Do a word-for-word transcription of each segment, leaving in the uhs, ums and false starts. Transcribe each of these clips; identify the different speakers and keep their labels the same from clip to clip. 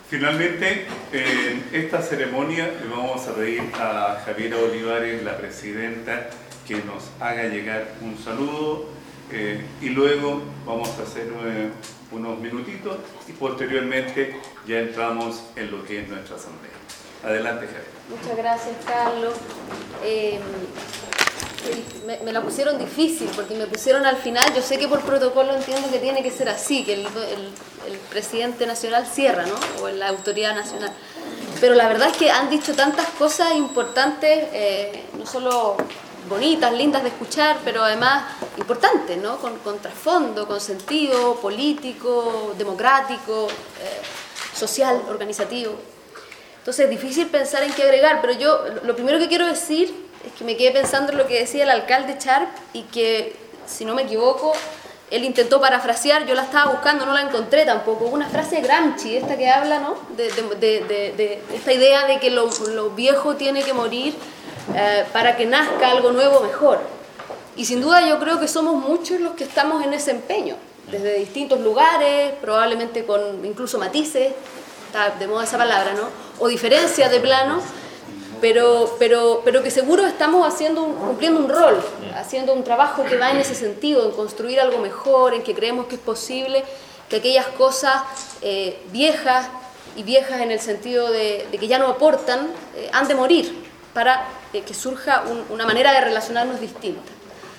Speaker 1: Finalmente, en esta ceremonia le vamos a pedir a Javiera Olivares, la presidenta, que nos haga llegar un saludo eh, y luego vamos a hacer eh, unos minutitos y posteriormente ya entramos en lo que es nuestra asamblea. Adelante, Javiera.
Speaker 2: Muchas gracias, Carlos. Eh, me, me la pusieron difícil porque me pusieron al final. Yo sé que por protocolo entiendo que tiene que ser así, que el, el, el presidente nacional cierra, ¿no? O la autoridad nacional. Pero la verdad es que han dicho tantas cosas importantes, eh, no solo bonitas, lindas de escuchar, pero además importantes, ¿no? Con, con trasfondo, con sentido político, democrático, eh, social, organizativo. Entonces es difícil pensar en qué agregar, pero yo lo primero que quiero decir es que me quedé pensando en lo que decía el alcalde Sharp y que, si no me equivoco, él intentó parafrasear, yo la estaba buscando, no la encontré tampoco, una frase de Gramsci, esta que habla, ¿no? de, de, de, de, de esta idea de que lo, lo viejo tiene que morir eh, para que nazca algo nuevo mejor. Y sin duda yo creo que somos muchos los que estamos en ese empeño, desde distintos lugares, probablemente con incluso matices, está de moda esa palabra, ¿no? O diferencias de plano, pero, pero, pero que seguro estamos haciendo un, cumpliendo un rol, haciendo un trabajo que va en ese sentido, en construir algo mejor, en que creemos que es posible que aquellas cosas eh, viejas, y viejas en el sentido de, de que ya no aportan, eh, han de morir para eh, que surja un, una manera de relacionarnos distinta.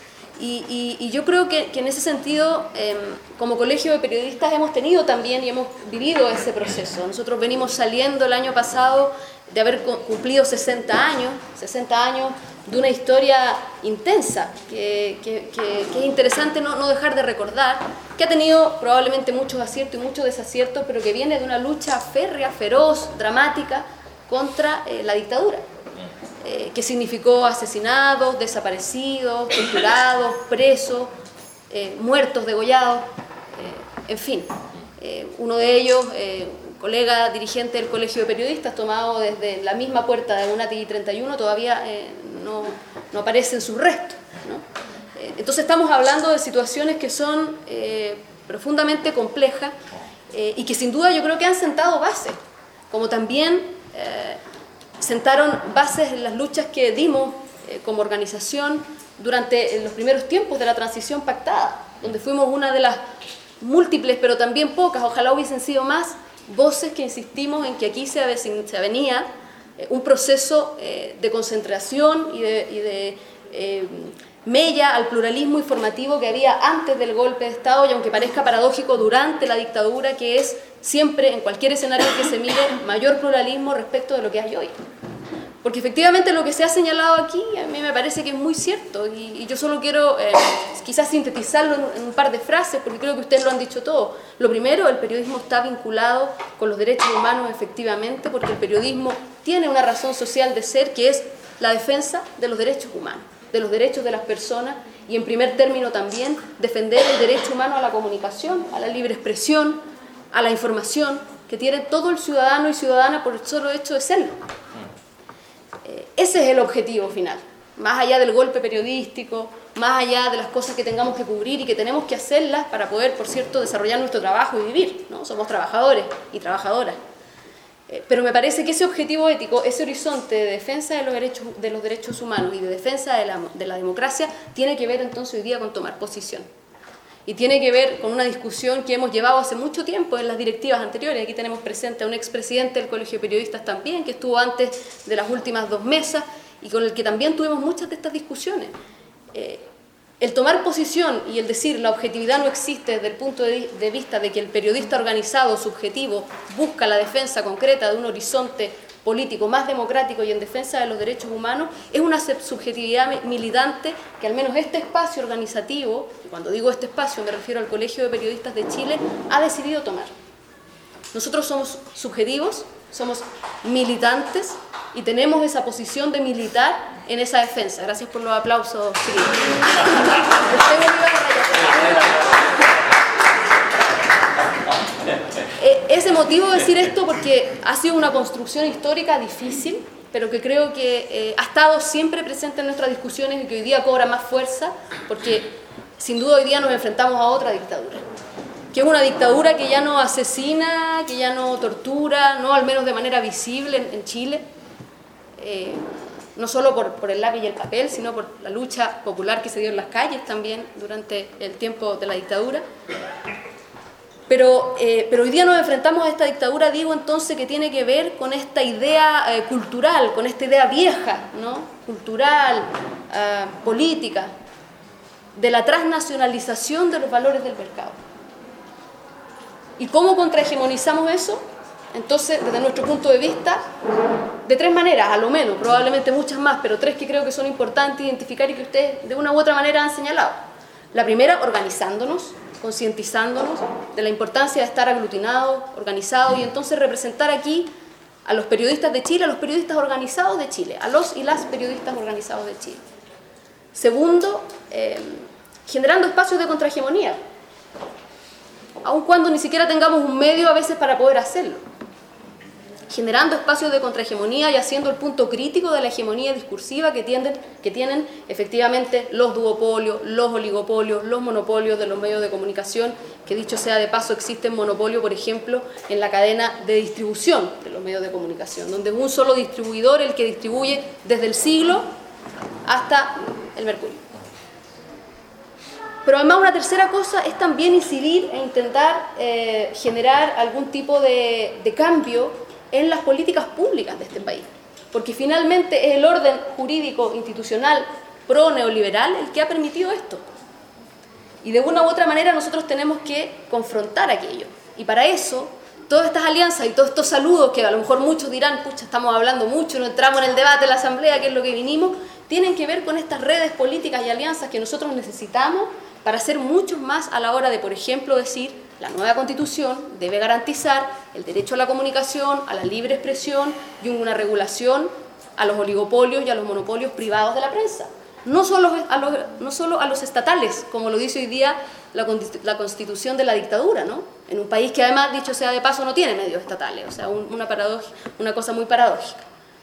Speaker 2: Y, y, y yo creo que, que en ese sentido, eh, como colegio de periodistas hemos tenido también y hemos vivido ese proceso. Nosotros venimos saliendo el año pasado de haber cumplido sesenta años, sesenta años de una historia intensa, que, que, que, que es interesante no, no dejar de recordar, que ha tenido probablemente muchos aciertos y muchos desaciertos, pero que viene de una lucha férrea, feroz, dramática contra eh, la dictadura. Eh, que significó asesinados, desaparecidos, torturados, presos, eh, muertos, degollados, eh, en fin. Eh, uno de ellos, eh, un colega dirigente del Colegio de Periodistas, tomado desde la misma puerta de UNATIC treinta y uno, todavía eh, no, no aparecen sus restos, ¿no? Eh, entonces estamos hablando de situaciones que son eh, profundamente complejas eh, y que sin duda yo creo que han sentado bases, como también eh, sentaron bases en las luchas que dimos eh, como organización durante los primeros tiempos de la transición pactada, donde fuimos una de las múltiples, pero también pocas, ojalá hubiesen sido más, voces que insistimos en que aquí se avenía eh, un proceso eh, de concentración y de, y de eh, mella al pluralismo informativo que había antes del golpe de Estado, y aunque parezca paradójico, durante la dictadura, que es siempre, en cualquier escenario que se mire, mayor pluralismo respecto de lo que hay hoy. Porque efectivamente lo que se ha señalado aquí a mí me parece que es muy cierto, y, y yo solo quiero eh, quizás sintetizarlo en, en un par de frases, porque creo que ustedes lo han dicho todo. Lo primero, el periodismo está vinculado con los derechos humanos efectivamente, porque el periodismo tiene una razón social de ser, que es la defensa de los derechos humanos, de los derechos de las personas, y en primer término también defender el derecho humano a la comunicación, a la libre expresión, a la información que tiene todo el ciudadano y ciudadana por el solo hecho de serlo. Eh, ese es el objetivo final, más allá del golpe periodístico, más allá de las cosas que tengamos que cubrir y que tenemos que hacerlas para poder, por cierto, desarrollar nuestro trabajo y vivir, ¿no? Somos trabajadores y trabajadoras. Eh, pero me parece que ese objetivo ético, ese horizonte de defensa de los derechos, de los derechos humanos y de defensa de la, de la democracia, tiene que ver entonces hoy día con tomar posición. Y tiene que ver con una discusión que hemos llevado hace mucho tiempo en las directivas anteriores. Aquí tenemos presente a un expresidente del Colegio de Periodistas también, que estuvo antes de las últimas dos mesas y con el que también tuvimos muchas de estas discusiones. Eh, el tomar posición y el decir la objetividad no existe desde el punto de, de vista de que el periodista organizado, subjetivo, busca la defensa concreta de un horizonte político más democrático y en defensa de los derechos humanos, es una subjetividad militante que al menos este espacio organizativo, y cuando digo este espacio me refiero al Colegio de Periodistas de Chile, ha decidido tomar. Nosotros somos subjetivos, somos militantes y tenemos esa posición de militar en esa defensa. Gracias por los aplausos. Es emotivo decir esto porque ha sido una construcción histórica difícil, pero que creo que eh, ha estado siempre presente en nuestras discusiones y que hoy día cobra más fuerza, porque sin duda hoy día nos enfrentamos a otra dictadura. que es una dictadura que ya no asesina, que ya no tortura, no al menos de manera visible en, en Chile, eh, no solo por, por el lápiz y el papel, sino por la lucha popular que se dio en las calles también durante el tiempo de la dictadura. Pero, eh, pero hoy día nos enfrentamos a esta dictadura, digo entonces, que tiene que ver con esta idea eh, cultural, con esta idea vieja, ¿no? Cultural, eh, política, de la transnacionalización de los valores del mercado. ¿Y cómo contrahegemonizamos eso? Entonces, desde nuestro punto de vista, de tres maneras, a lo menos, probablemente muchas más, pero tres que creo que son importantes identificar y que ustedes de una u otra manera han señalado. La primera, organizándonos, concientizándonos de la importancia de estar aglutinados, organizados, y entonces representar aquí a los periodistas de Chile, a los periodistas organizados de Chile, a los y las periodistas organizados de Chile. Segundo, eh, generando espacios de contrahegemonía, aun cuando ni siquiera tengamos un medio a veces para poder hacerlo. Generando espacios de contrahegemonía y haciendo el punto crítico de la hegemonía discursiva que, tienden, que tienen efectivamente los duopolios, los oligopolios, los monopolios de los medios de comunicación, que dicho sea de paso existen monopolios, por ejemplo, en la cadena de distribución de los medios de comunicación, donde es un solo distribuidor el que distribuye desde el siglo hasta el mercurio. Pero además una tercera cosa es también incidir e intentar eh, generar algún tipo de, de cambio en las políticas públicas de este país, porque finalmente es el orden jurídico institucional pro-neoliberal el que ha permitido esto. Y de una u otra manera nosotros tenemos que confrontar aquello. Y para eso, todas estas alianzas y todos estos saludos, que a lo mejor muchos dirán, pucha, estamos hablando mucho, no entramos en el debate de la asamblea, que es lo que vinimos, tienen que ver con estas redes políticas y alianzas que nosotros necesitamos para hacer mucho más a la hora de, por ejemplo, decir la nueva Constitución debe garantizar el derecho a la comunicación, a la libre expresión y una regulación a los oligopolios y a los monopolios privados de la prensa. No solo a los, no solo a los estatales, como lo dice hoy día la, la Constitución de la dictadura, ¿no? En un país que además, dicho sea de paso, no tiene medios estatales, o sea, un, una, paradoja, una cosa muy paradójica.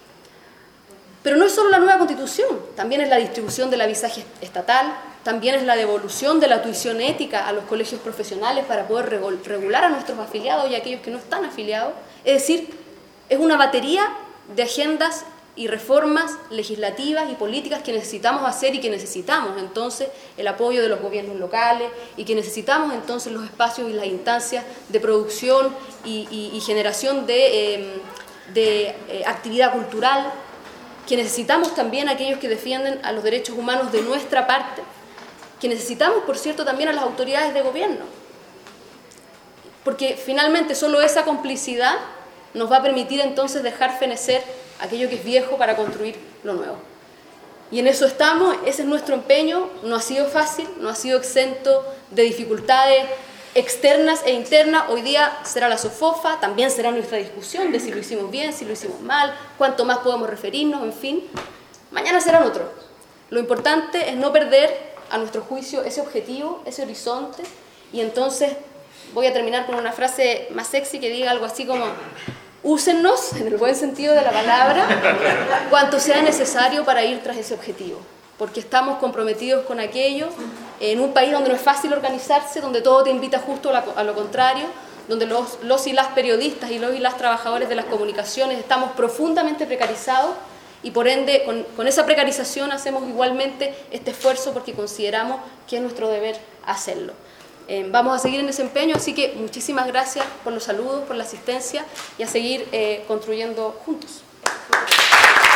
Speaker 2: Pero no es solo la nueva Constitución, también es la distribución del avisaje estatal, también es la devolución de la tuición ética a los colegios profesionales para poder regular a nuestros afiliados y a aquellos que no están afiliados. Es decir, es una batería de agendas y reformas legislativas y políticas que necesitamos hacer y que necesitamos entonces el apoyo de los gobiernos locales y que necesitamos entonces los espacios y las instancias de producción y, y, y generación de, eh, de eh, actividad cultural, que necesitamos también a aquellos que defienden a los derechos humanos de nuestra parte, que necesitamos, por cierto, también a las autoridades de gobierno, porque finalmente solo esa complicidad nos va a permitir entonces dejar fenecer aquello que es viejo para construir lo nuevo. Y en eso estamos, ese es nuestro empeño, no ha sido fácil, no ha sido exento de dificultades externas e internas. Hoy día será la SOFOFA, también será nuestra discusión de si lo hicimos bien, si lo hicimos mal, cuánto más podemos referirnos, en fin. Mañana serán otros. Lo importante es no perder, a nuestro juicio, ese objetivo, ese horizonte, y entonces voy a terminar con una frase más sexy que diga algo así como: úsennos, en el buen sentido de la palabra, cuanto sea necesario para ir tras ese objetivo, porque estamos comprometidos con aquello, en un país donde no es fácil organizarse, donde todo te invita justo a, la, a lo contrario, donde los, los y las periodistas y los y las trabajadores de las comunicaciones estamos profundamente precarizados, y por ende con, con esa precarización hacemos igualmente este esfuerzo porque consideramos que es nuestro deber hacerlo. Eh, vamos a seguir en ese empeño, así que muchísimas gracias por los saludos, por la asistencia y a seguir eh, construyendo juntos.